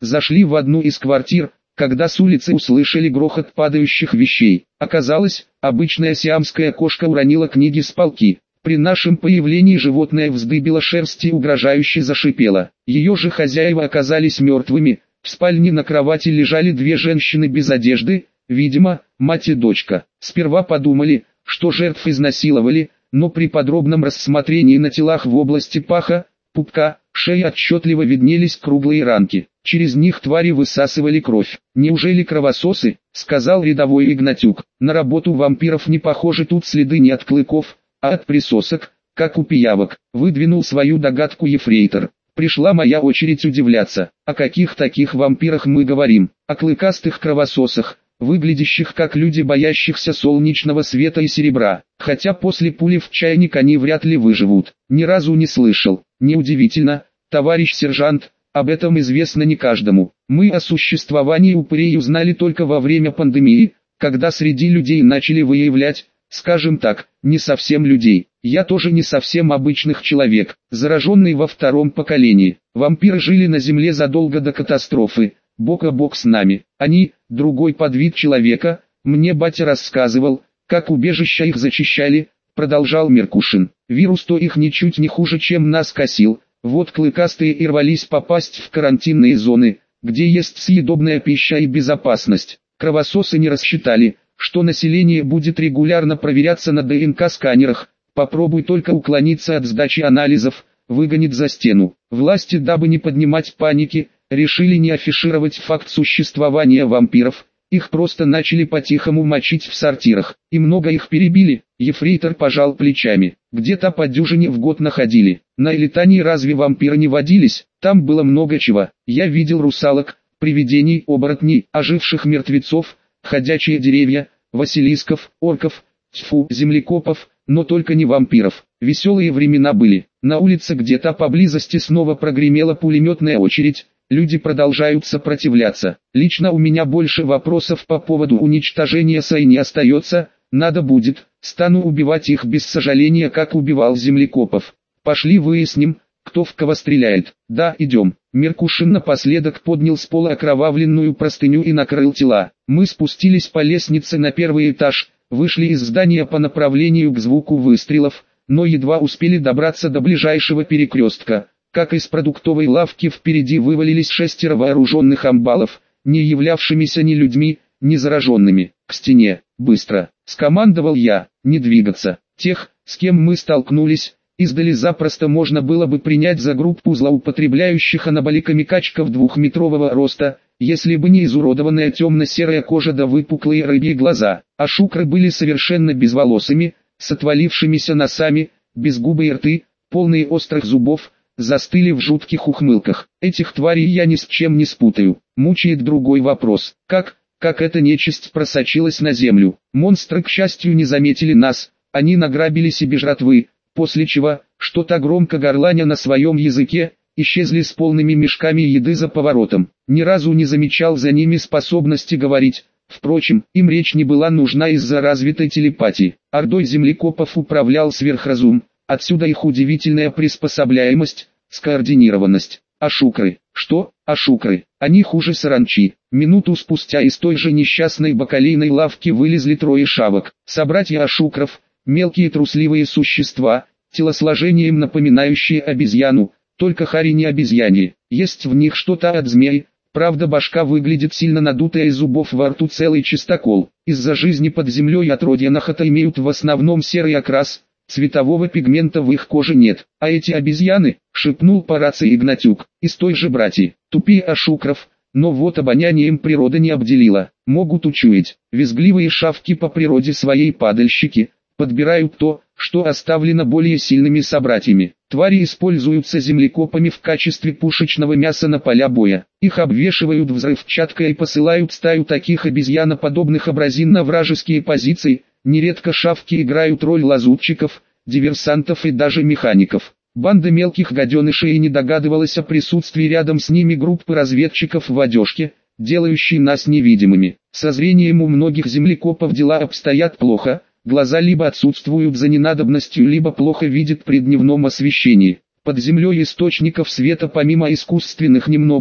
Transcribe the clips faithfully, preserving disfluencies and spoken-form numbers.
Зашли в одну из квартир, когда с улицы услышали грохот падающих вещей. Оказалось, обычная сиамская кошка уронила книги с полки. При нашем появлении животное вздыбило шерсть и угрожающе зашипело. Ее же хозяева оказались мертвыми. В спальне на кровати лежали две женщины без одежды, видимо, мать и дочка. Сперва подумали, что жертв изнасиловали, но при подробном рассмотрении на телах в области паха, пупка, шеи отчетливо виднелись круглые ранки. Через них твари высасывали кровь. «Неужели кровососы?» — сказал рядовой Игнатюк. «На работу вампиров не похожи, тут следы не от клыков, а от присосок, как у пиявок», — выдвинул свою догадку ефрейтор. Пришла моя очередь удивляться. О каких таких вампирах мы говорим? О клыкастых кровососах, выглядящих как люди, боящихся солнечного света и серебра. Хотя после пули в чайник они вряд ли выживут. Ни разу не слышал. Неудивительно, товарищ сержант, об этом известно не каждому. Мы о существовании упырей узнали только во время пандемии, когда среди людей начали выявлять, скажем так, не совсем людей. Я тоже не совсем обычных человек, зараженный во втором поколении. Вампиры жили на Земле задолго до катастрофы, бок о бок с нами. Они, другой подвид человека, мне батя рассказывал, как убежища их зачищали, продолжал Меркушин. Вирус-то их ничуть не хуже, чем нас косил. Вот клыкастые и рвались попасть в карантинные зоны, где есть съедобная пища и безопасность. Кровососы не рассчитали, что население будет регулярно проверяться на ДНК-сканерах. Попробуй только уклониться от сдачи анализов, выгонит за стену. Власти, дабы не поднимать паники, решили не афишировать факт существования вампиров. Их просто начали по-тихому мочить в сортирах. И много их перебили. Ефрейтор пожал плечами. Где-то по дюжине в год находили. На Элитании разве вампиры не водились? Там было много чего. Я видел русалок, привидений, оборотней, оживших мертвецов, ходячие деревья, василисков, орков, тьфу, землекопов, но только не вампиров. Веселые времена были. На улице где-то поблизости снова прогремела пулеметная очередь. Люди продолжают сопротивляться. Лично у меня больше вопросов по поводу уничтожения САИ не остается. Надо будет, стану убивать их без сожаления, как убивал землекопов. Пошли выясним, кто в кого стреляет. Да, идем. Меркушин напоследок поднял с пола окровавленную простыню и накрыл тела. Мы спустились по лестнице на первый этаж, вышли из здания по направлению к звуку выстрелов, но едва успели добраться до ближайшего перекрестка. Как из продуктовой лавки впереди вывалились шестеро вооруженных амбалов, не являвшимися ни людьми, ни зараженными. К стене, быстро, скомандовал я, не двигаться. Тех, с кем мы столкнулись, издали запросто можно было бы принять за группу злоупотребляющих анаболиками качков двухметрового роста, если бы не изуродованная темно-серая кожа да выпуклые рыбьи глаза. А шукры были совершенно безволосыми, с отвалившимися носами, безгубые рты, полные острых зубов, застыли в жутких ухмылках. Этих тварей я ни с чем не спутаю. Мучает другой вопрос. Как, как эта нечисть просочилась на землю? Монстры, к счастью, не заметили нас. Они награбили себе жратвы, после чего, что-то громко горланя на своем языке, исчезли с полными мешками еды за поворотом. Ни разу не замечал за ними способности говорить. Впрочем, им речь не была нужна из-за развитой телепатии. Ордой землекопов управлял сверхразум. Отсюда их удивительная приспособляемость, скоординированность. Ашукры. Что? Ашукры. Они хуже саранчи. Минуту спустя из той же несчастной бакалейной лавки вылезли трое шавок. Собратья ашукров, мелкие трусливые существа, телосложением напоминающие обезьяну, только хари не обезьяне. Есть в них что-то от змей, правда башка выглядит сильно надутая, из зубов во рту целый чистокол. Из-за жизни под землей отродья нахота имеют в основном серый окрас. Цветового пигмента в их коже нет. А эти обезьяны, шепнул по рации Игнатюк, из той же братьи, тупее ашукров, но вот обонянием природа не обделила. Могут учуять. Визгливые шавки по природе своей падальщики, подбирают то, что оставлено более сильными собратьями. Твари используются землекопами в качестве пушечного мяса на поля боя. Их обвешивают взрывчаткой и посылают стаю таких обезьяноподобных абразин на вражеские позиции. Нередко шавки играют роль лазутчиков, диверсантов и даже механиков. Банда мелких гаденышей и не догадывалась о присутствии рядом с ними группы разведчиков в одежке, делающей нас невидимыми. Со зрением у многих землекопов дела обстоят плохо, глаза либо отсутствуют за ненадобностью, либо плохо видят при дневном освещении. Под землей источников света помимо искусственных немного,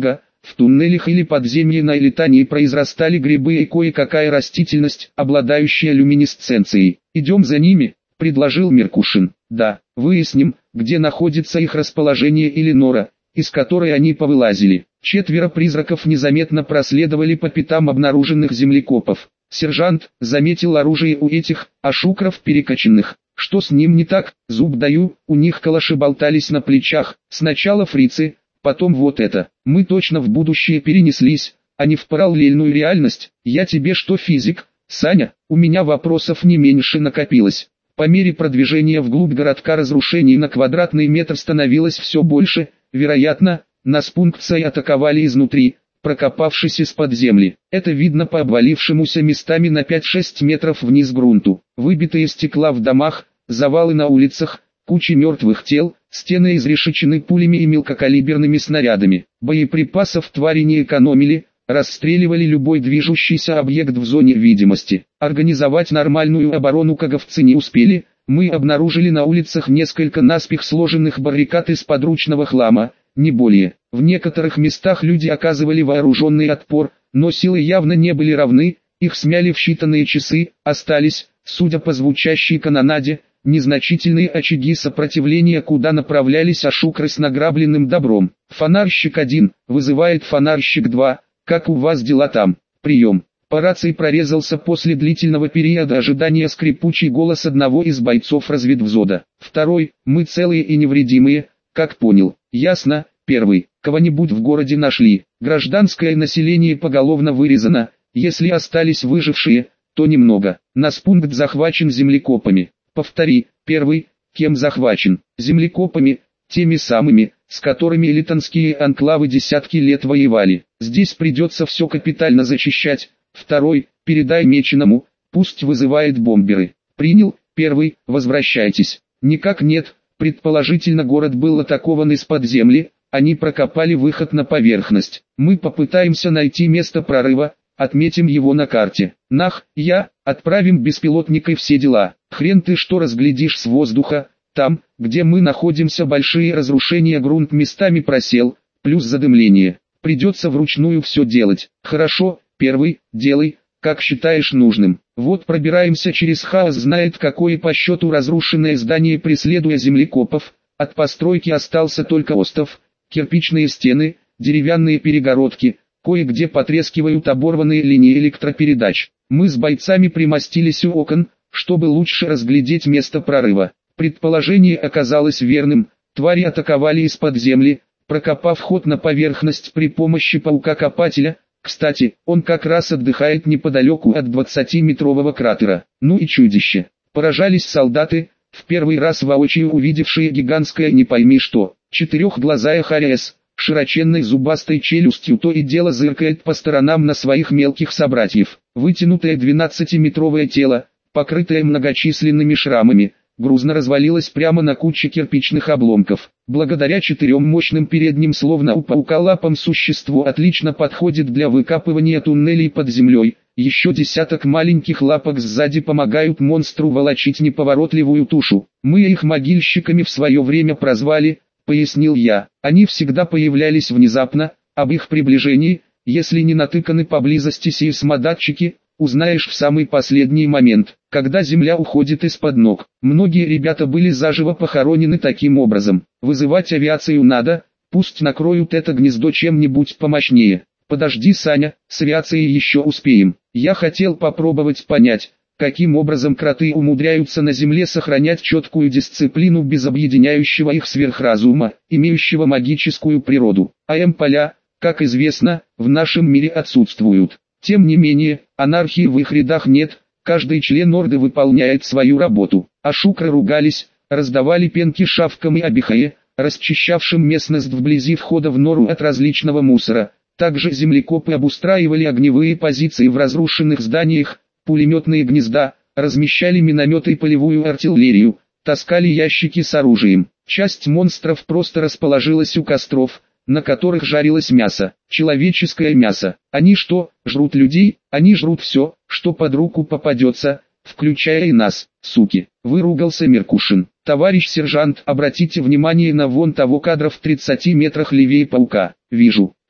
В туннелях или подземье на Элитании произрастали грибы и кое-какая растительность, обладающая люминесценцией. «Идем за ними», — предложил Меркушин. «Да, выясним, где находится их расположение или нора, из которой они повылазили». Четверо призраков незаметно проследовали по пятам обнаруженных землекопов. Сержант заметил оружие у этих ашукров перекачанных. «Что с ним не так? Зуб даю, у них калаши болтались на плечах. Сначала фрицы, потом вот это. Мы точно в будущее перенеслись, а не в параллельную реальность. Я тебе что, физик, Саня? У меня вопросов не меньше накопилось». По мере продвижения вглубь городка разрушений на квадратный метр становилось все больше. Вероятно, нас пункции атаковали изнутри, прокопавшись из-под земли. Это видно по обвалившемуся местами на пять-шесть метров вниз грунту. Выбитые стекла в домах, завалы на улицах, кучи мертвых тел, стены изрешечены пулями и мелкокалиберными снарядами. Боеприпасов твари не экономили, расстреливали любой движущийся объект в зоне видимости. Организовать нормальную оборону каговцы не успели. Мы обнаружили на улицах несколько наспех сложенных баррикад из подручного хлама, не более. В некоторых местах люди оказывали вооруженный отпор, но силы явно не были равны, их смяли в считанные часы. Остались, судя по звучащей канонаде, незначительные очаги сопротивления, куда направлялись ашукры с награбленным добром. «Фонарщик один, вызывает фонарщик два, как у вас дела там? Прием». По рации прорезался после длительного периода ожидания скрипучий голос одного из бойцов разведвзвода. Второй: «Мы целые и невредимые, как понял». «Ясно». Первый: «Кого-нибудь в городе нашли?» «Гражданское население поголовно вырезано, если остались выжившие, то немного. Нас пункт захвачен землекопами». «Повтори». Первый: «Кем захвачен?» «Землекопами, теми самыми, с которыми элитанские анклавы десятки лет воевали. Здесь придется все капитально зачищать». Второй: «Передай Меченому, пусть вызывает бомберы». «Принял». Первый: «Возвращайтесь». «Никак нет, предположительно город был атакован из-под земли, они прокопали выход на поверхность. Мы попытаемся найти место прорыва, отметим его на карте». «Нах, я, отправим беспилотника и все дела». «Хрен ты что разглядишь с воздуха, там, где мы находимся большие разрушения, грунт местами просел, плюс задымление. Придется вручную все делать». «Хорошо». Первый: «Делай, как считаешь нужным». Вот пробираемся через хаос, знает какое по счету разрушенное здание, преследуя землекопов. От постройки остался только остов, кирпичные стены, деревянные перегородки, кое-где потрескивают оборванные линии электропередач. Мы с бойцами примостились у окон, чтобы лучше разглядеть место прорыва. Предположение оказалось верным, твари атаковали из-под земли, прокопав ход на поверхность при помощи паука-копателя. Кстати, он как раз отдыхает неподалеку от двадцатиметрового кратера. Ну и чудище. Поражались солдаты, в первый раз воочию увидевшие гигантское не пойми что. Четырехглазая Хариэс, широченной зубастой челюстью, то и дело зыркает по сторонам на своих мелких собратьев. Вытянутое двенадцатиметровое тело, покрытое многочисленными шрамами, грузно развалилось прямо на куче кирпичных обломков. Благодаря четырем мощным передним, словно у паука лапам, существо отлично подходит для выкапывания туннелей под землей. Еще десяток маленьких лапок сзади помогают монстру волочить неповоротливую тушу. Мы их могильщиками в свое время прозвали, пояснил я. Они всегда появлялись внезапно, об их приближении, если не натыканы поблизости сейсмодатчики, узнаешь в самый последний момент, когда земля уходит из-под ног. Многие ребята были заживо похоронены таким образом. Вызывать авиацию надо, пусть накроют это гнездо чем-нибудь помощнее. Подожди, Саня, с авиацией еще успеем. Я хотел попробовать понять, каким образом кроты умудряются на земле сохранять четкую дисциплину без объединяющего их сверхразума, имеющего магическую природу. АМ-поля, как известно, в нашем мире отсутствуют. Тем не менее, анархии в их рядах нет, каждый член орды выполняет свою работу. Ашукры ругались, раздавали пенки шавкам и абихае, расчищавшим местность вблизи входа в нору от различного мусора. Также землекопы обустраивали огневые позиции в разрушенных зданиях, пулеметные гнезда, размещали минометы и полевую артиллерию, таскали ящики с оружием. Часть монстров просто расположилась у костров, на которых жарилось мясо, человеческое мясо. Они что, жрут людей? Они жрут все, что под руку попадется, включая и нас, суки. Выругался Меркушин. Товарищ сержант, обратите внимание на вон того кадра в тридцати метрах левее паука. Вижу.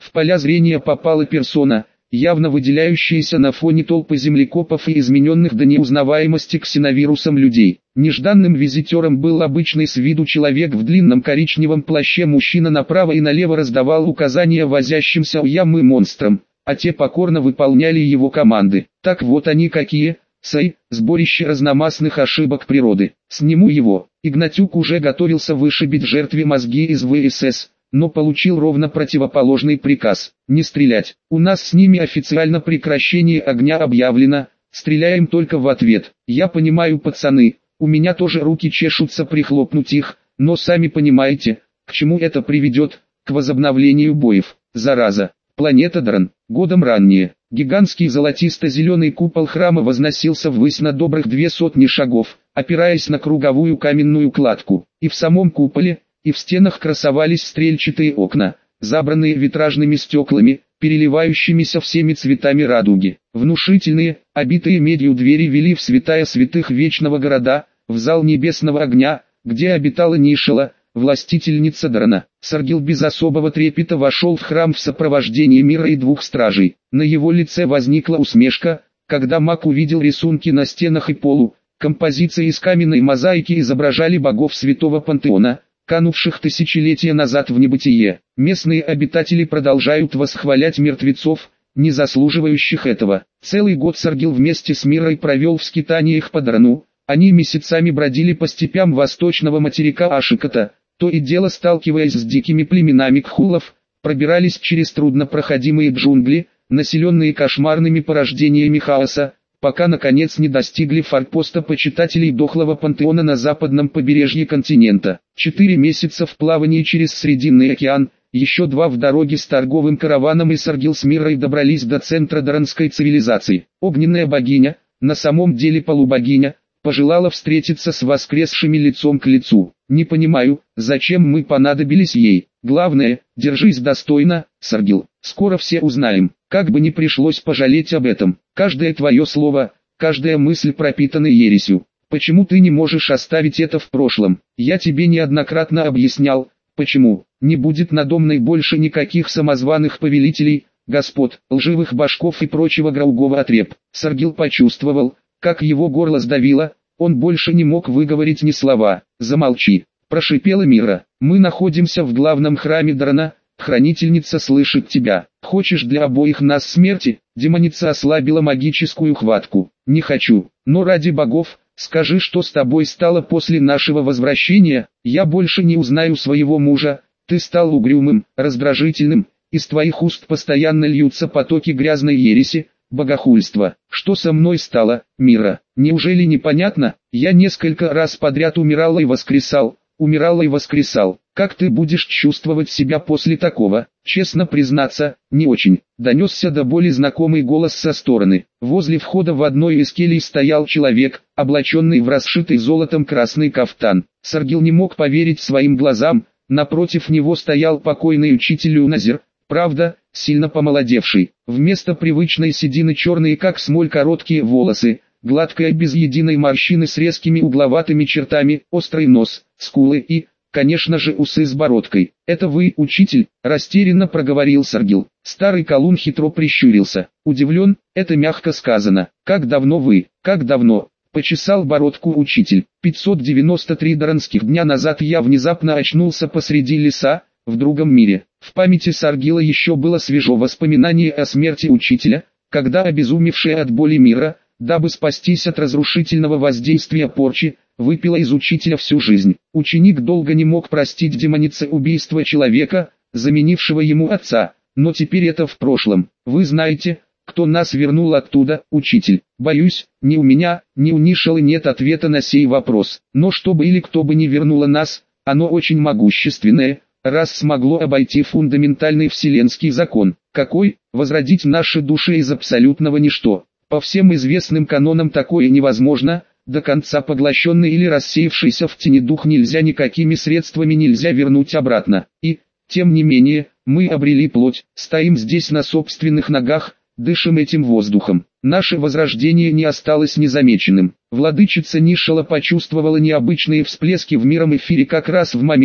В поля зрения попала персона, явно выделяющаяся на фоне толпы землекопов и измененных до неузнаваемости ксеновирусом людей. Нежданным визитером был обычный с виду человек в длинном коричневом плаще. Мужчина направо и налево раздавал указания возящимся у ямы монстрам, а те покорно выполняли его команды. Так вот они какие, сай, сборище разномастных ошибок природы. Сниму его. Игнатюк уже готовился вышибить жертве мозги из вэ эс эс, но получил ровно противоположный приказ – не стрелять. У нас с ними официально прекращение огня объявлено, стреляем только в ответ. Я понимаю, пацаны, у меня тоже руки чешутся прихлопнуть их, но сами понимаете, к чему это приведет, к возобновлению боев. Зараза. Планета Дран. Годом ранее. Гигантский золотисто-зеленый купол храма возносился ввысь на добрых две сотни шагов, опираясь на круговую каменную кладку. И в самом куполе, и в стенах красовались стрельчатые окна, забранные витражными стеклами, переливающимися всеми цветами радуги. Внушительные, обитые медью двери вели в святая святых вечного города, в зал небесного огня, где обитала Нишела, властительница Драна. Саргил без особого трепета вошел в храм в сопровождении мира и двух стражей. На его лице возникла усмешка, когда маг увидел рисунки на стенах и полу. Композиции из каменной мозаики изображали богов святого пантеона, канувших тысячелетия назад в небытие. Местные обитатели продолжают восхвалять мертвецов, не заслуживающих этого. Целый год Саргил вместе с Мирой провел в скитаниях по Драну. Они месяцами бродили по степям восточного материка Ашикота, то и дело сталкиваясь с дикими племенами кхулов, пробирались через труднопроходимые джунгли, населенные кошмарными порождениями хаоса, пока наконец не достигли форпоста почитателей дохлого пантеона на западном побережье континента. Четыре месяца в плавании через Срединный океан, еще два в дороге с торговым караваном, и Саргил с Мирой добрались до центра дранской цивилизации. Огненная богиня, на самом деле полубогиня, пожелала встретиться с воскресшими лицом к лицу. Не понимаю, зачем мы понадобились ей. Главное, держись достойно, Саргил. Скоро все узнаем. Как бы ни пришлось пожалеть об этом. Каждое твое слово, каждая мысль пропитана ересью. Почему ты не можешь оставить это в прошлом? Я тебе неоднократно объяснял, почему. Не будет надо мной больше никаких самозваных повелителей, господ, лживых башков и прочего граугого отреб. Саргил почувствовал, как его горло сдавило, он больше не мог выговорить ни слова. «Замолчи», – прошипела Мира. «Мы находимся в главном храме Драна, хранительница слышит тебя. Хочешь для обоих нас смерти?» Демоница ослабила магическую хватку. «Не хочу, но ради богов, скажи, что с тобой стало после нашего возвращения. Я больше не узнаю своего мужа, ты стал угрюмым, раздражительным, из твоих уст постоянно льются потоки грязной ереси, богохульства. Что со мной стало, Мира? Неужели непонятно? Я несколько раз подряд умирал и воскресал, умирал и воскресал. Как ты будешь чувствовать себя после такого? Честно признаться, не очень». Донесся до боли знакомый голос со стороны. Возле входа в одной из келей стоял человек, облаченный в расшитый золотом красный кафтан. Саргил не мог поверить своим глазам. Напротив него стоял покойный учитель Люназер, правда, сильно помолодевший. Вместо привычной седины черные как смоль короткие волосы, гладкая без единой морщины с резкими угловатыми чертами, острый нос, скулы и, конечно же, усы с бородкой. «Это вы, учитель?» – растерянно проговорил Саргил. Старый колун хитро прищурился. Удивлен, это мягко сказано. «Как давно вы? Как давно?» – почесал бородку учитель. пятьсот девяносто три дранских дня назад я внезапно очнулся посреди леса, в другом мире. В памяти Саргила еще было свежо воспоминание о смерти учителя, когда обезумевшая от боли Мира, дабы спастись от разрушительного воздействия порчи, выпила из учителя всю жизнь. Ученик долго не мог простить демонице убийство человека, заменившего ему отца, но теперь это в прошлом. Вы знаете, кто нас вернул оттуда, учитель? Боюсь, ни у меня, ни у Нишелы нет ответа на сей вопрос. Но чтобы или кто бы ни вернуло нас, оно очень могущественное, раз смогло обойти фундаментальный вселенский закон. Какой? Возродить наши души из абсолютного ничто. По всем известным канонам такое невозможно. До конца поглощенный или рассеявшийся в тени дух нельзя, никакими средствами нельзя вернуть обратно. И, тем не менее, мы обрели плоть, стоим здесь на собственных ногах, дышим этим воздухом. Наше возрождение не осталось незамеченным. Владычица Нишела почувствовала необычные всплески в миром эфире как раз в момент,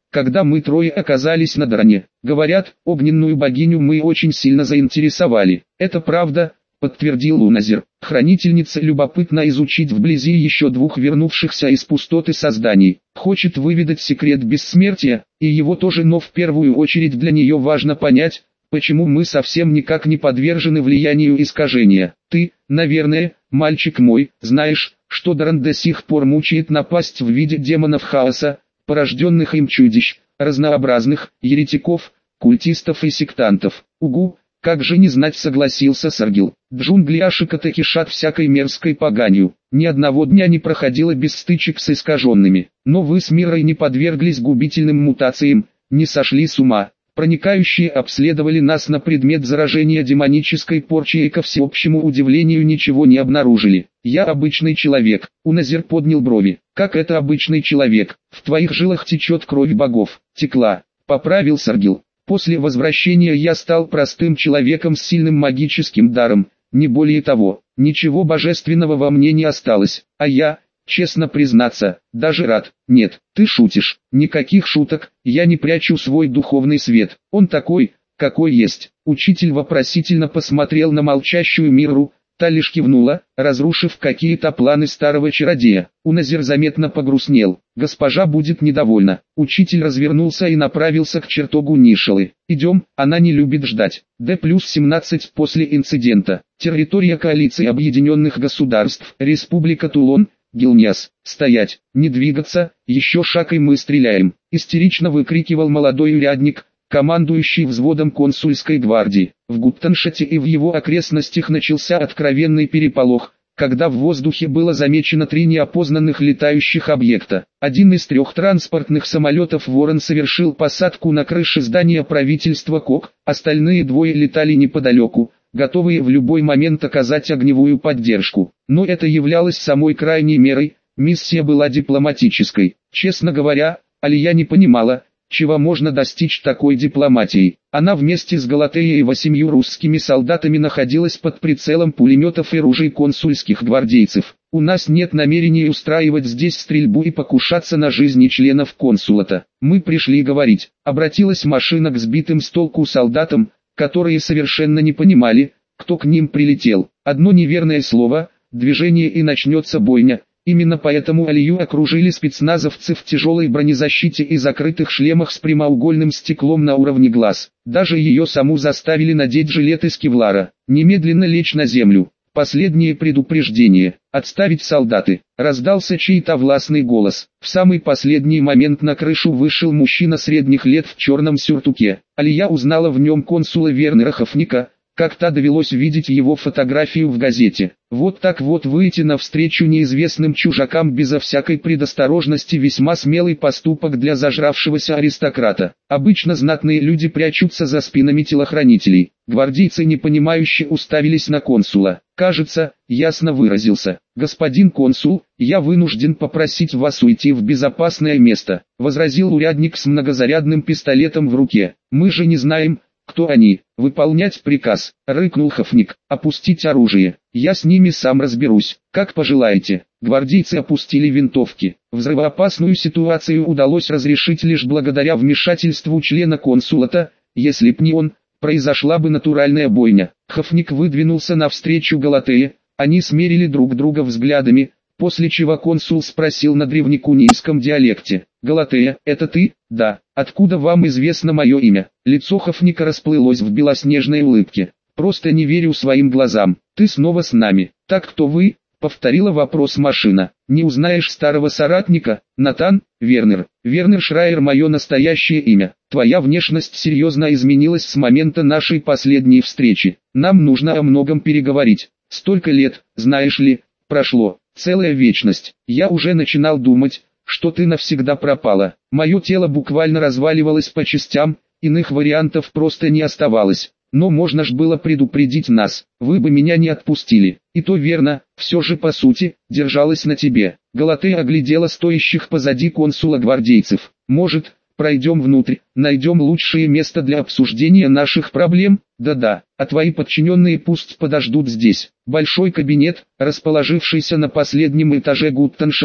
когда мы трое оказались на Даране. Говорят, огненную богиню мы очень сильно заинтересовали. Это правда, подтвердил Уназир. Хранительница любопытна изучить вблизи еще двух вернувшихся из пустоты созданий. Хочет выведать секрет бессмертия, и его тоже, но в первую очередь для нее важно понять, почему мы совсем никак не подвержены влиянию искажения. Ты, наверное, мальчик мой, знаешь, что Даран до сих пор мучает напасть в виде демонов хаоса, порожденных им чудищ, разнообразных, еретиков, культистов и сектантов. Угу, как же не знать, согласился Саргил. Джунгли Ашиката кишат всякой мерзкой поганью. Ни одного дня не проходило без стычек с искаженными. Но вы с Мирой не подверглись губительным мутациям, не сошли с ума. Проникающие обследовали нас на предмет заражения демонической порчей и ко всеобщему удивлению ничего не обнаружили. Я обычный человек. Уназир поднял брови. Как это обычный человек? В твоих жилах течет кровь богов. Текла. Поправил Саргил. После возвращения я стал простым человеком с сильным магическим даром. Не более того. Ничего божественного во мне не осталось. А я... Честно признаться, даже рад. Нет, ты шутишь. Никаких шуток, я не прячу свой духовный свет. Он такой, какой есть. Учитель вопросительно посмотрел на молчащую Мирру, та лишь кивнула, разрушив какие-то планы старого чародея. Уназир заметно погрустнел. Госпожа будет недовольна. Учитель развернулся и направился к чертогу Нишелы. Идем, она не любит ждать. Д плюс семнадцать после инцидента. Территория коалиции Объединенных Государств. Республика Тулон. Гилняс, стоять, не двигаться, еще шаг и мы стреляем, истерично выкрикивал молодой урядник, командующий взводом консульской гвардии. В Гуттеншете и в его окрестностях начался откровенный переполох, когда в воздухе было замечено три неопознанных летающих объекта. Один из трех транспортных самолетов «Ворон» совершил посадку на крыше здания правительства КОК, остальные двое летали неподалеку, готовые в любой момент оказать огневую поддержку. Но это являлось самой крайней мерой, миссия была дипломатической. Честно говоря, Алия не понимала, чего можно достичь такой дипломатией. Она вместе с Галатеей и восемью русскими солдатами находилась под прицелом пулеметов и ружей консульских гвардейцев. У нас нет намерения устраивать здесь стрельбу и покушаться на жизни членов консулата. Мы пришли говорить. Обратилась машина к сбитым с толку солдатам, которые совершенно не понимали, кто к ним прилетел. Одно неверное слово, движение и начнется бойня. Именно поэтому Алию окружили спецназовцы в тяжелой бронезащите и закрытых шлемах с прямоугольным стеклом на уровне глаз. Даже ее саму заставили надеть жилет из кевлара. Немедленно лечь на землю. Последнее предупреждение. Отставить солдаты. Раздался чей-то властный голос. В самый последний момент на крышу вышел мужчина средних лет в черном сюртуке. Алия узнала в нем консула Вернера Хофника, как-то довелось видеть его фотографию в газете. Вот так вот выйти навстречу неизвестным чужакам безо всякой предосторожности — весьма смелый поступок для зажравшегося аристократа. Обычно знатные люди прячутся за спинами телохранителей. Гвардейцы непонимающе уставились на консула. Кажется, ясно выразился. «Господин консул, я вынужден попросить вас уйти в безопасное место», — возразил урядник с многозарядным пистолетом в руке. «Мы же не знаем, кто они. Выполнять приказ», — рыкнул Хофник. «Опустить оружие. Я с ними сам разберусь. Как пожелаете». Гвардейцы опустили винтовки. Взрывоопасную ситуацию удалось разрешить лишь благодаря вмешательству члена консулата. Если б не он, произошла бы натуральная бойня. Хофник выдвинулся навстречу Галатее. Они смерили друг друга взглядами, после чего консул спросил на древнекунийском диалекте: «Галатея, это ты?» «Да». «Откуда вам известно мое имя?» Лицо Хофника расплылось в белоснежной улыбке. «Просто не верю своим глазам. Ты снова с нами». «Так кто вы?» — повторила вопрос машина. «Не узнаешь старого соратника?» «Натан, Вернер. Вернер Шрайер — мое настоящее имя. Твоя внешность серьезно изменилась с момента нашей последней встречи. Нам нужно о многом переговорить. Столько лет, знаешь ли, прошло. Целая вечность. Я уже начинал думать, что ты навсегда пропала. Мое тело буквально разваливалось по частям, иных вариантов просто не оставалось. Но можно ж было предупредить нас, вы бы меня не отпустили. И то верно, все же по сути, держалась на тебе». Галатея оглядела стоящих позади консула гвардейцев. «Может, пройдем внутрь, найдем лучшее место для обсуждения наших проблем?» «Да-да, а твои подчиненные пусть подождут здесь». Большой кабинет, расположившийся на последнем этаже Гуттеншета,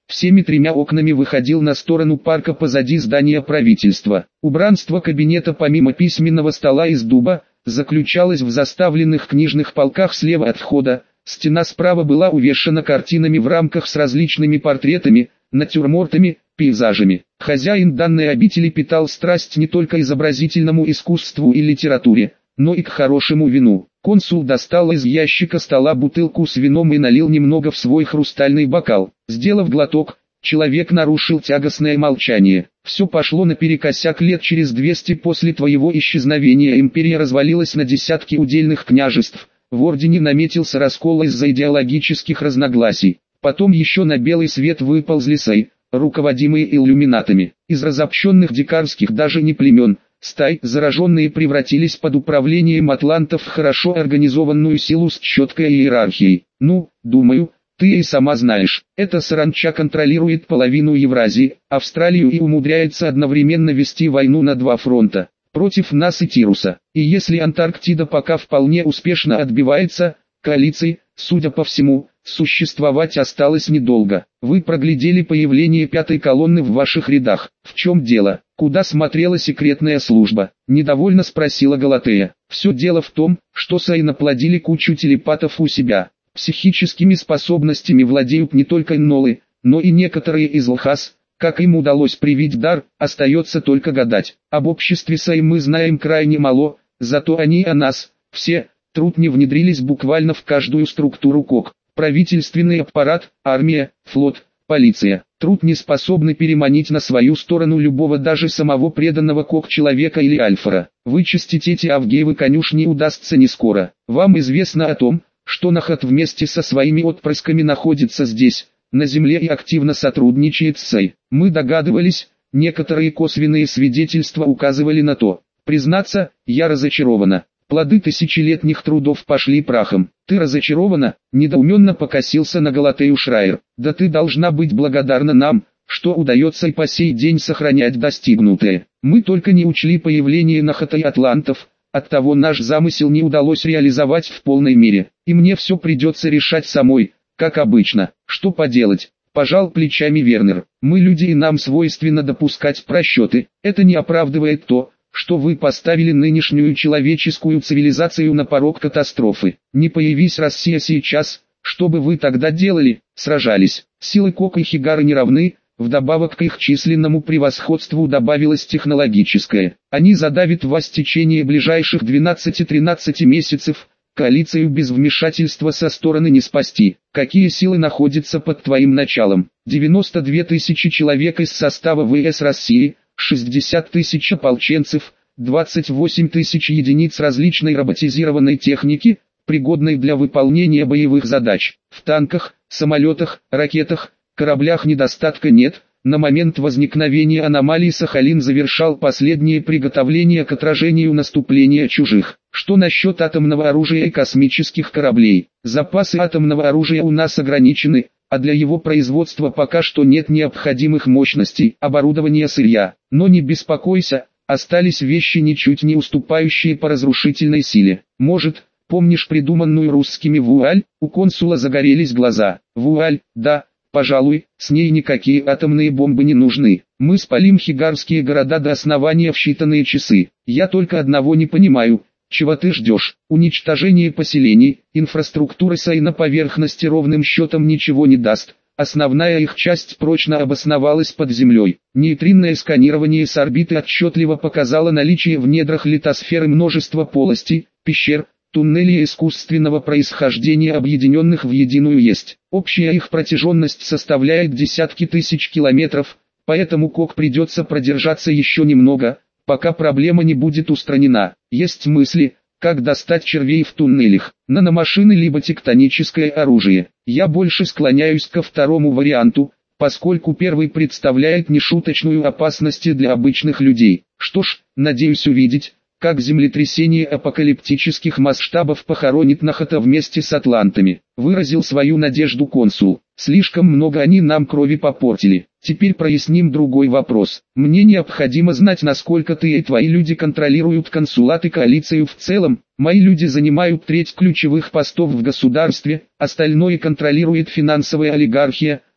всеми тремя окнами выходил на сторону парка позади здания правительства. Убранство кабинета помимо письменного стола из дуба, заключалось в заставленных книжных полках слева от входа. Стена справа была увешана картинами в рамках с различными портретами, натюрмортами, пейзажами. Хозяин данной обители питал страсть не только к изобразительному искусству и литературе, но и к хорошему вину. Консул достал из ящика стола бутылку с вином и налил немного в свой хрустальный бокал. Сделав глоток, человек нарушил тягостное молчание. Все пошло наперекосяк лет через двести после твоего исчезновения. Империя развалилась на десятки удельных княжеств. В ордене наметился раскол из-за идеологических разногласий. Потом еще на белый свет выползли сай, руководимые иллюминатами. Из разобщенных дикарских даже не племен, стай, зараженные превратились под управлением атлантов в хорошо организованную силу с четкой иерархией. Ну, думаю, ты и сама знаешь, эта саранча контролирует половину Евразии, Австралию и умудряется одновременно вести войну на два фронта. Против нас и Тируса. И если Антарктида пока вполне успешно отбивается, коалиции, судя по всему, существовать осталось недолго. Вы проглядели появление пятой колонны в ваших рядах. В чем дело? Куда смотрела секретная служба? Недовольно спросила Галатея. Все дело в том, что Саи наплодили кучу телепатов у себя. Психическими способностями владеют не только иннолы, но и некоторые из лхас. Как им удалось привить дар, остается только гадать. Об обществе Саи мы знаем крайне мало, зато они о нас, все, трудно внедрились буквально в каждую структуру КОК. Правительственный аппарат, армия, флот, полиция. Труд не способны переманить на свою сторону любого даже самого преданного КОК человека или альфара. Вычистить эти Авгеевы конюшни удастся не скоро. Вам известно о том, что Нахат вместе со своими отпрысками находится здесь, на земле и активно сотрудничает с Сай. Мы догадывались, некоторые косвенные свидетельства указывали на то. Признаться, я разочарована. Плоды тысячелетних трудов пошли прахом. Ты разочарована? Недоуменно покосился на Галатею Шрайер. Да ты должна быть благодарна нам, что удается и по сей день сохранять достигнутое. Мы только не учли появление Нахата и атлантов, оттого наш замысел не удалось реализовать в полной мере. И мне все придется решать самой. Как обычно, что поделать, пожал плечами Вернер. Мы люди и нам свойственно допускать просчеты. Это не оправдывает то, что вы поставили нынешнюю человеческую цивилизацию на порог катастрофы. Не появись Россия сейчас, что бы вы тогда делали? Сражались. Силы Кок и Хигары не равны, вдобавок к их численному превосходству добавилось технологическое. Они задавят вас в течение ближайших двенадцати-тринадцати месяцев. Коалицию без вмешательства со стороны не спасти. Какие силы находятся под твоим началом? девяносто две тысячи человек из состава ВС России, шестьдесят тысяч ополченцев, двадцать восемь тысяч единиц различной роботизированной техники, пригодной для выполнения боевых задач. В танках, самолетах, ракетах, кораблях недостатка нет. На момент возникновения аномалий Сахалин завершал последние приготовления к отражению наступления чужих. Что насчет атомного оружия и космических кораблей? Запасы атомного оружия у нас ограничены, а для его производства пока что нет необходимых мощностей, оборудования, сырья. Но не беспокойся, остались вещи ничуть не уступающие по разрушительной силе. Может, помнишь придуманную русскими вуаль? У консула загорелись глаза. Вуаль, да. Пожалуй, с ней никакие атомные бомбы не нужны. Мы спалим хигарские города до основания в считанные часы. Я только одного не понимаю, чего ты ждешь? Уничтожение поселений, инфраструктура Сай на поверхности ровным счетом ничего не даст. Основная их часть прочно обосновалась под землей. Нейтринное сканирование с орбиты отчетливо показало наличие в недрах литосферы множества полостей, пещер, туннелей искусственного происхождения, объединенных в единую есть. Общая их протяженность составляет десятки тысяч километров, поэтому КОК придется продержаться еще немного, пока проблема не будет устранена. Есть мысли, как достать червей в туннелях, наномашины либо тектоническое оружие. Я больше склоняюсь ко второму варианту, поскольку первый представляет нешуточную опасность для обычных людей. Что ж, надеюсь увидеть, как землетрясение апокалиптических масштабов похоронит Нахата вместе с атлантами. Выразил свою надежду консул. Слишком много они нам крови попортили. Теперь проясним другой вопрос. Мне необходимо знать, насколько ты и твои люди контролируют консулат и коалицию в целом. Мои люди занимают треть ключевых постов в государстве, остальное контролирует финансовая олигархия,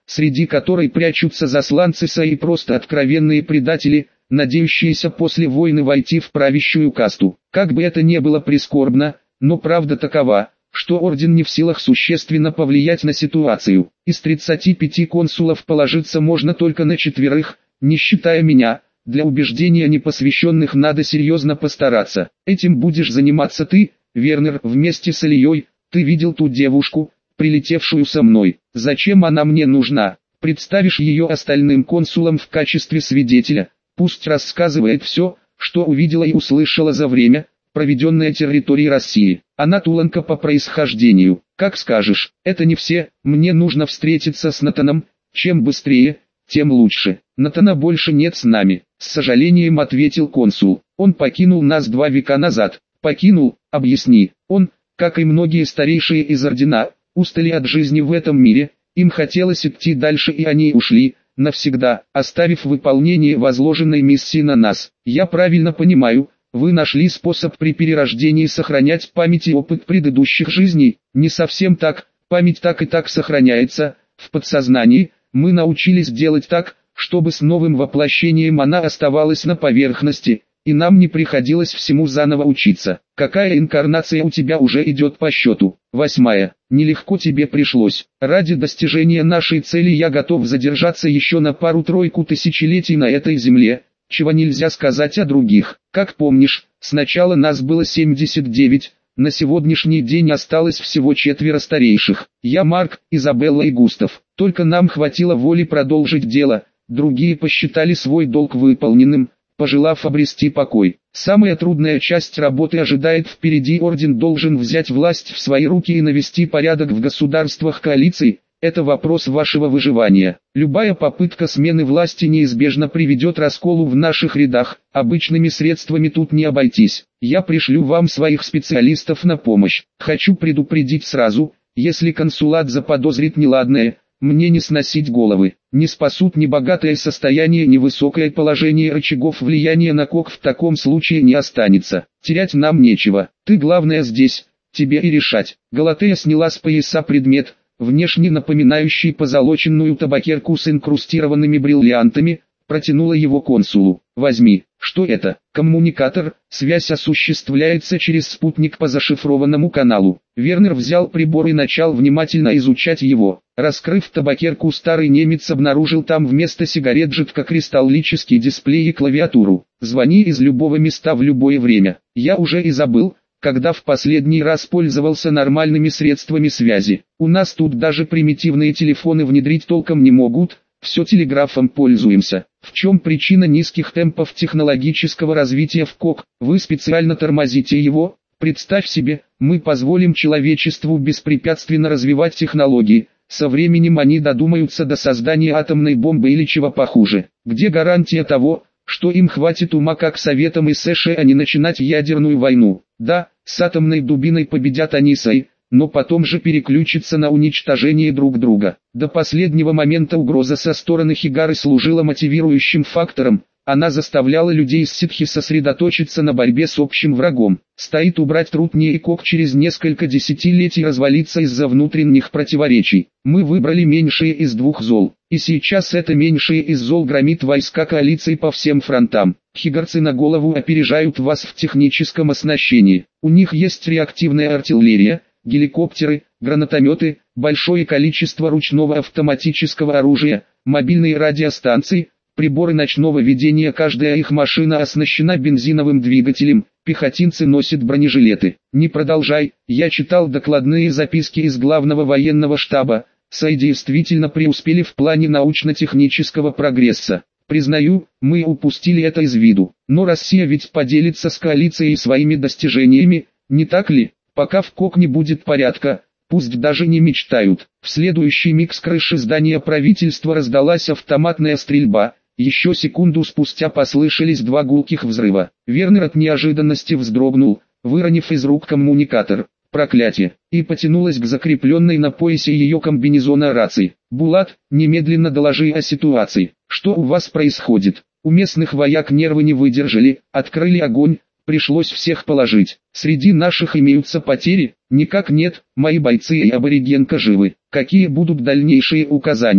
среди которой прячутся засланцы Са и просто откровенные предатели, надеющиеся после войны войти в правящую касту. Как бы это ни было прискорбно, но правда такова, что орден не в силах существенно повлиять на ситуацию. Из тридцати пяти консулов положиться можно только на четверых, не считая меня. Для убеждения непосвященных надо серьезно постараться. Этим будешь заниматься ты, Вернер, вместе с Ильей. Ты видел ту девушку, прилетевшую со мной. Зачем она мне нужна? Представишь ее остальным консулам в качестве свидетеля. Пусть рассказывает все, что увидела и услышала за время, проведенное территорией России. Она туланка по происхождению. Как скажешь, это не все. Мне нужно встретиться с Натаном. Чем быстрее, тем лучше. Натана больше нет с нами. С сожалением ответил консул. Он покинул нас два века назад. Покинул, объясни. Он, как и многие старейшие из ордена, устали от жизни в этом мире. Им хотелось идти дальше, и они ушли, навсегда, оставив выполнение возложенной миссии на нас. Я правильно понимаю, вы нашли способ при перерождении сохранять память и опыт предыдущих жизней? Не совсем так, память так и так сохраняется, в подсознании. Мы научились делать так, чтобы с новым воплощением она оставалась на поверхности, и нам не приходилось всему заново учиться. Какая инкарнация у тебя уже идет по счету? Восьмая. Нелегко тебе пришлось. Ради достижения нашей цели я готов задержаться еще на пару-тройку тысячелетий на этой земле, чего нельзя сказать о других. Как помнишь, сначала нас было семьдесят девять, на сегодняшний день осталось всего четверо старейших. Я, Марк, Изабелла и Густав. Только нам хватило воли продолжить дело. Другие посчитали свой долг выполненным, пожелав обрести покой. Самая трудная часть работы ожидает впереди. Орден должен взять власть в свои руки и навести порядок в государствах коалиции. Это вопрос вашего выживания. Любая попытка смены власти неизбежно приведет к расколу в наших рядах. Обычными средствами тут не обойтись. Я пришлю вам своих специалистов на помощь. Хочу предупредить сразу, если консулат заподозрит неладное, мне не сносить головы. Не спасут ни богатое состояние, ни высокое положение, рычагов влияния на КОК в таком случае не останется. Терять нам нечего. Ты главное здесь, тебе и решать. Галатея сняла с пояса предмет, внешне напоминающий позолоченную табакерку с инкрустированными бриллиантами, протянула его консулу. Возьми. Что это? Коммуникатор. Связь осуществляется через спутник по зашифрованному каналу. Вернер взял прибор и начал внимательно изучать его. Раскрыв табакерку, старый немец обнаружил там вместо сигарет жидкокристаллический дисплей и клавиатуру. Звони из любого места в любое время. Я уже и забыл, когда в последний раз пользовался нормальными средствами связи. У нас тут даже примитивные телефоны внедрить толком не могут. Все телеграфом пользуемся. В чем причина низких темпов технологического развития в КОК? Вы специально тормозите его? Представь себе, мы позволим человечеству беспрепятственно развивать технологии. Со временем они додумаются до создания атомной бомбы или чего похуже. Где гарантия того, что им хватит ума как Советам и США не начинать ядерную войну? Да, с атомной дубиной победят они Сай, но потом же переключится на уничтожение друг друга. До последнего момента угроза со стороны Хигары служила мотивирующим фактором. Она заставляла людей с ситхи сосредоточиться на борьбе с общим врагом. Стоит убрать Трутни и КОК, через несколько десятилетий развалиться из-за внутренних противоречий. Мы выбрали меньшее из двух зол. И сейчас это меньшее из зол громит войска коалиции по всем фронтам. Хигарцы на голову опережают вас в техническом оснащении. У них есть реактивная артиллерия, геликоптеры, гранатометы, большое количество ручного автоматического оружия, мобильные радиостанции, приборы ночного видения. Каждая их машина оснащена бензиновым двигателем, пехотинцы носят бронежилеты. Не продолжай, я читал докладные записки из главного военного штаба. Сай действительно преуспели в плане научно-технического прогресса. Признаю, мы упустили это из виду. Но Россия ведь поделится с коалицией своими достижениями, не так ли? Пока в КОК не будет порядка, пусть даже не мечтают. В следующий миг с крыши здания правительства раздалась автоматная стрельба. Еще секунду спустя послышались два гулких взрыва. Вернер от неожиданности вздрогнул, выронив из рук коммуникатор. Проклятие! И потянулась к закрепленной на поясе ее комбинезона рации. «Булат, немедленно доложи о ситуации. Что у вас происходит?» У местных вояк нервы не выдержали, открыли огонь. Пришлось всех положить. Среди наших имеются потери? Никак нет, мои бойцы и аборигенка живы. Какие будут дальнейшие указания?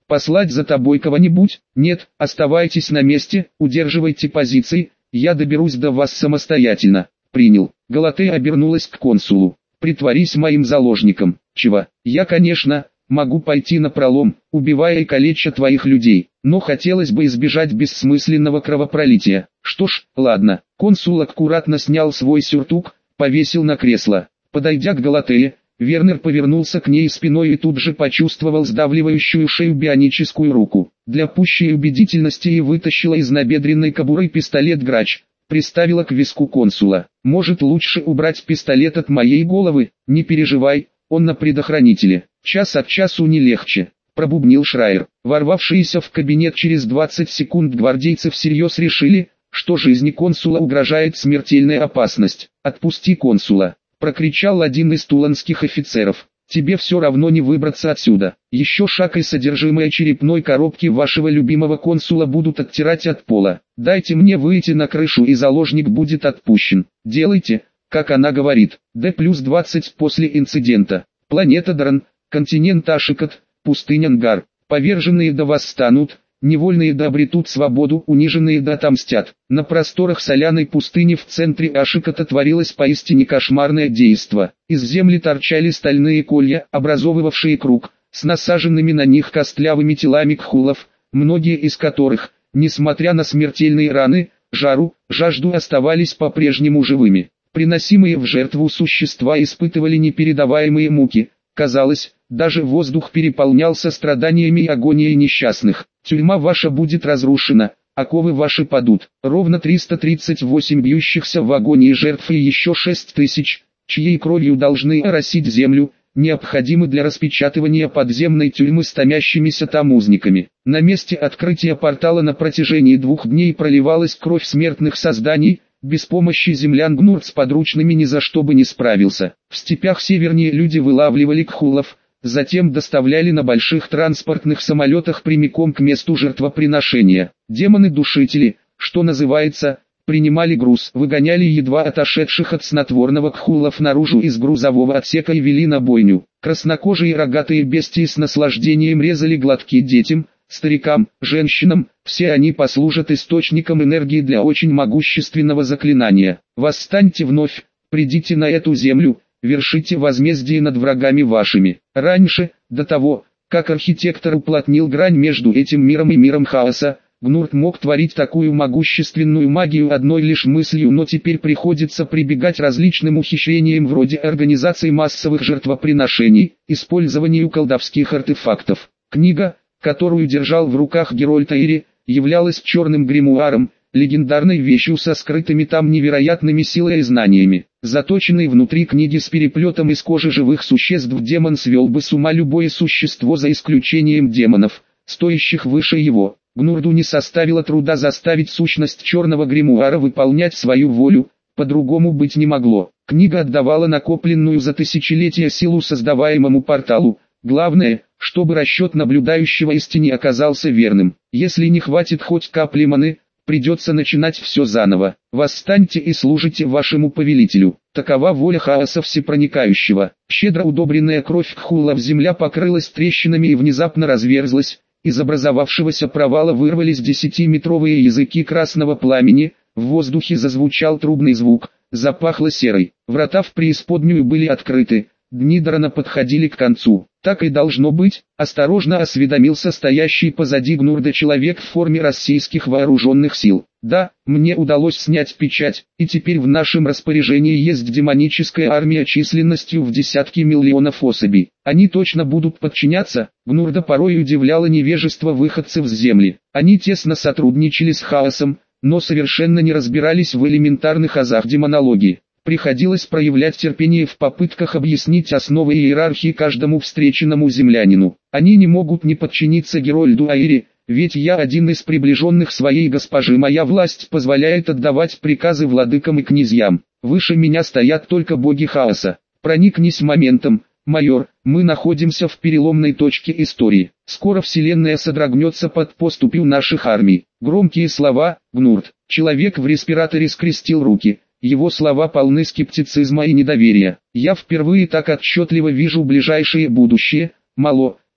Послать за тобой кого-нибудь? Нет, оставайтесь на месте, удерживайте позиции, я доберусь до вас самостоятельно. Принял. Галатея обернулась к консулу. Притворись моим заложником. Чего? Я, конечно, могу пойти напролом, убивая и калеча твоих людей, но хотелось бы избежать бессмысленного кровопролития. Что ж, ладно. Консул аккуратно снял свой сюртук, повесил на кресло. Подойдя к Галатее, Вернер повернулся к ней спиной и тут же почувствовал сдавливающую шею бионическую руку. Для пущей убедительности и вытащила из набедренной кобуры пистолет Грач. Приставила к виску консула. «Может, лучше убрать пистолет от моей головы? Не переживай, он на предохранителе. Час от часу не легче», — пробубнил Шрайер. Ворвавшиеся в кабинет через двадцать секунд гвардейцы всерьез решили, что жизни консула угрожает смертельная опасность. «Отпусти консула», — прокричал один из тулонских офицеров. «Тебе все равно не выбраться отсюда. Еще шаг и содержимое черепной коробки вашего любимого консула будут оттирать от пола. Дайте мне выйти на крышу и заложник будет отпущен. Делайте, как она говорит. Д плюс двадцать после инцидента. Планета Дран, континент Ашикот, пустыня Нгар. Поверженные да восстанут, невольные да обретут свободу, униженные да отомстят». На просторах соляной пустыни в центре Ашикота творилось поистине кошмарное действо. Из земли торчали стальные колья, образовывавшие круг, с насаженными на них костлявыми телами кхулов, многие из которых, несмотря на смертельные раны, жару, жажду, оставались по-прежнему живыми. Приносимые в жертву существа испытывали непередаваемые муки. Казалось, даже воздух переполнялся страданиями и агонией несчастных. «Тюрьма ваша будет разрушена, оковы ваши падут». Ровно триста тридцать восемь бьющихся в агонии жертв и еще шесть тысяч, чьей кровью должны оросить землю, необходимы для распечатывания подземной тюрьмы с томящимися там узниками. На месте открытия портала на протяжении двух дней проливалась кровь смертных созданий. Без помощи землян Гнурт с подручными ни за что бы не справился. В степях севернее люди вылавливали кхулов, затем доставляли на больших транспортных самолетах прямиком к месту жертвоприношения. Демоны-душители, что называется, принимали груз, выгоняли едва отошедших от снотворного кхулов наружу из грузового отсека и вели на бойню. Краснокожие рогатые бестии с наслаждением резали глотки детям, старикам, женщинам, все они послужат источником энергии для очень могущественного заклинания. Восстаньте вновь, придите на эту землю, вершите возмездие над врагами вашими. Раньше, до того, как архитектор уплотнил грань между этим миром и миром хаоса, Гнурт мог творить такую могущественную магию одной лишь мыслью, но теперь приходится прибегать различным ухищрениям вроде организации массовых жертвоприношений, использованию колдовских артефактов. Книга, которую держал в руках Герольд Аири, являлась черным гримуаром, легендарной вещью со скрытыми там невероятными силой и знаниями. Заточенный внутри книги с переплетом из кожи живых существ демон свел бы с ума любое существо за исключением демонов, стоящих выше его. Гнурду не составило труда заставить сущность черного гримуара выполнять свою волю, по-другому быть не могло. Книга отдавала накопленную за тысячелетия силу создаваемому порталу. Главное, чтобы расчет наблюдающего истине оказался верным. Если не хватит хоть капли маны, придется начинать все заново. Восстаньте и служите вашему повелителю. Такова воля хаоса всепроникающего. Щедро удобренная кровь кхулов земля покрылась трещинами и внезапно разверзлась. Из образовавшегося провала вырвались десятиметровые языки красного пламени, в воздухе зазвучал трубный звук, запахло серой. Врата в преисподнюю были открыты. Дни Драна подходили к концу. «Так и должно быть», — осторожно осведомился стоящий позади Гнурда человек в форме российских вооруженных сил. «Да, мне удалось снять печать, и теперь в нашем распоряжении есть демоническая армия численностью в десятки миллионов особей. Они точно будут подчиняться?» Гнурда порой удивляло невежество выходцев с земли. Они тесно сотрудничали с хаосом, но совершенно не разбирались в элементарных азах демонологии. Приходилось проявлять терпение в попытках объяснить основы иерархии каждому встреченному землянину. Они не могут не подчиниться Герольду Аири, ведь я один из приближенных своей госпожи. Моя власть позволяет отдавать приказы владыкам и князьям. Выше меня стоят только боги хаоса. Проникнись моментом, майор, мы находимся в переломной точке истории. Скоро вселенная содрогнется под поступью наших армий. Громкие слова, Гнурт. Человек в респираторе скрестил руки. Его слова полны скептицизма и недоверия. Я впервые так отчетливо вижу ближайшее будущее. Мало,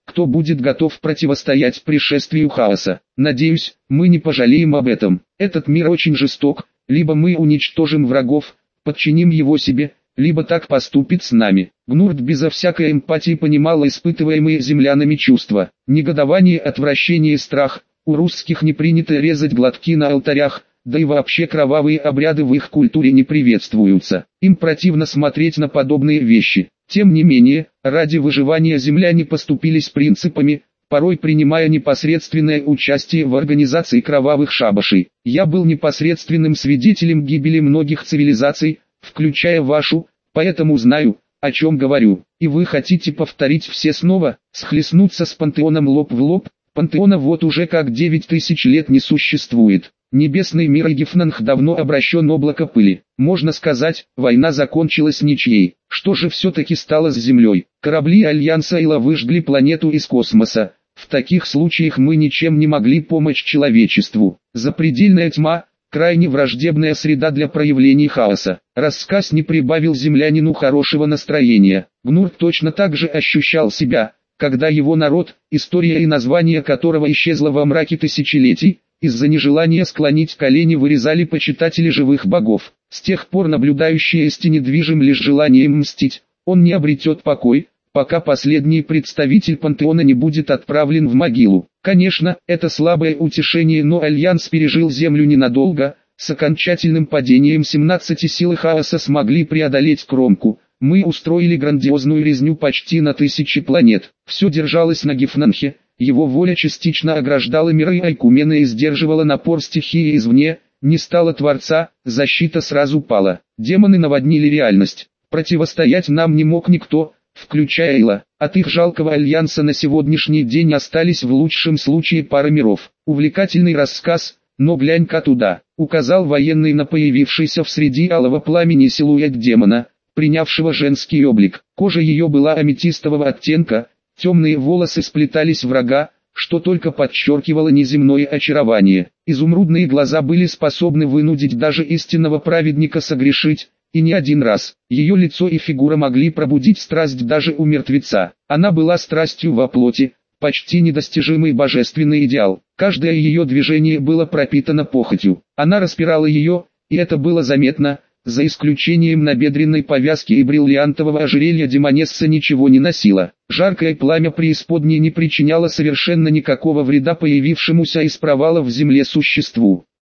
кто будет готов противостоять пришествию хаоса. Надеюсь, мы не пожалеем об этом. Этот мир очень жесток, либо мы уничтожим врагов, подчиним его себе, либо так поступит с нами. Гнурт безо всякой эмпатии понимал испытываемые землянами чувства. Негодование, отвращение и страх. У русских не принято резать глотки на алтарях, да и вообще кровавые обряды в их культуре не приветствуются. Им противно смотреть на подобные вещи. Тем не менее, ради выживания земляне поступились принципами, порой принимая непосредственное участие в организации кровавых шабашей. Я был непосредственным свидетелем гибели многих цивилизаций, включая вашу, поэтому знаю, о чем говорю. И вы хотите повторить все снова, схлестнуться с пантеоном лоб в лоб? Пантеона вот уже как девять тысяч лет не существует. Небесный мир и Гифнанх давно обращен облако пыли. Можно сказать, война закончилась ничьей. Что же все-таки стало с Землей? Корабли Альянса Ила выжгли планету из космоса. В таких случаях мы ничем не могли помочь человечеству. Запредельная тьма – крайне враждебная среда для проявлений хаоса. Рассказ не прибавил землянину хорошего настроения. Гнурт точно так же ощущал себя, когда его народ, история и название которого исчезло во мраке тысячелетий, из-за нежелания склонить колени вырезали почитатели живых богов. С тех пор наблюдающий истине недвижим лишь желанием мстить, он не обретет покой, пока последний представитель пантеона не будет отправлен в могилу. Конечно, это слабое утешение, но Альянс пережил Землю ненадолго, с окончательным падением семнадцати силы хаоса смогли преодолеть кромку. Мы устроили грандиозную резню почти на тысячи планет. Все держалось на Гифнанхе. Его воля частично ограждала миры и Айкумена и сдерживала напор стихии извне, не стало Творца, защита сразу пала. Демоны наводнили реальность. Противостоять нам не мог никто, включая Эйла. От их жалкого альянса на сегодняшний день остались в лучшем случае пара миров. Увлекательный рассказ, но глянь-ка туда, указал военный на появившийся в среди алого пламени силуэт демона, принявшего женский облик. Кожа ее была аметистового оттенка, темные волосы сплетались в рога, что только подчеркивало неземное очарование. Изумрудные глаза были способны вынудить даже истинного праведника согрешить, и не один раз. Ее лицо и фигура могли пробудить страсть даже у мертвеца. Она была страстью во плоти, почти недостижимый божественный идеал. Каждое ее движение было пропитано похотью. Она распирала ее, и это было заметно. За исключением набедренной повязки и бриллиантового ожерелья демонесса ничего не носила. Жаркое пламя преисподней не причиняло совершенно никакого вреда появившемуся из провала в земле существу.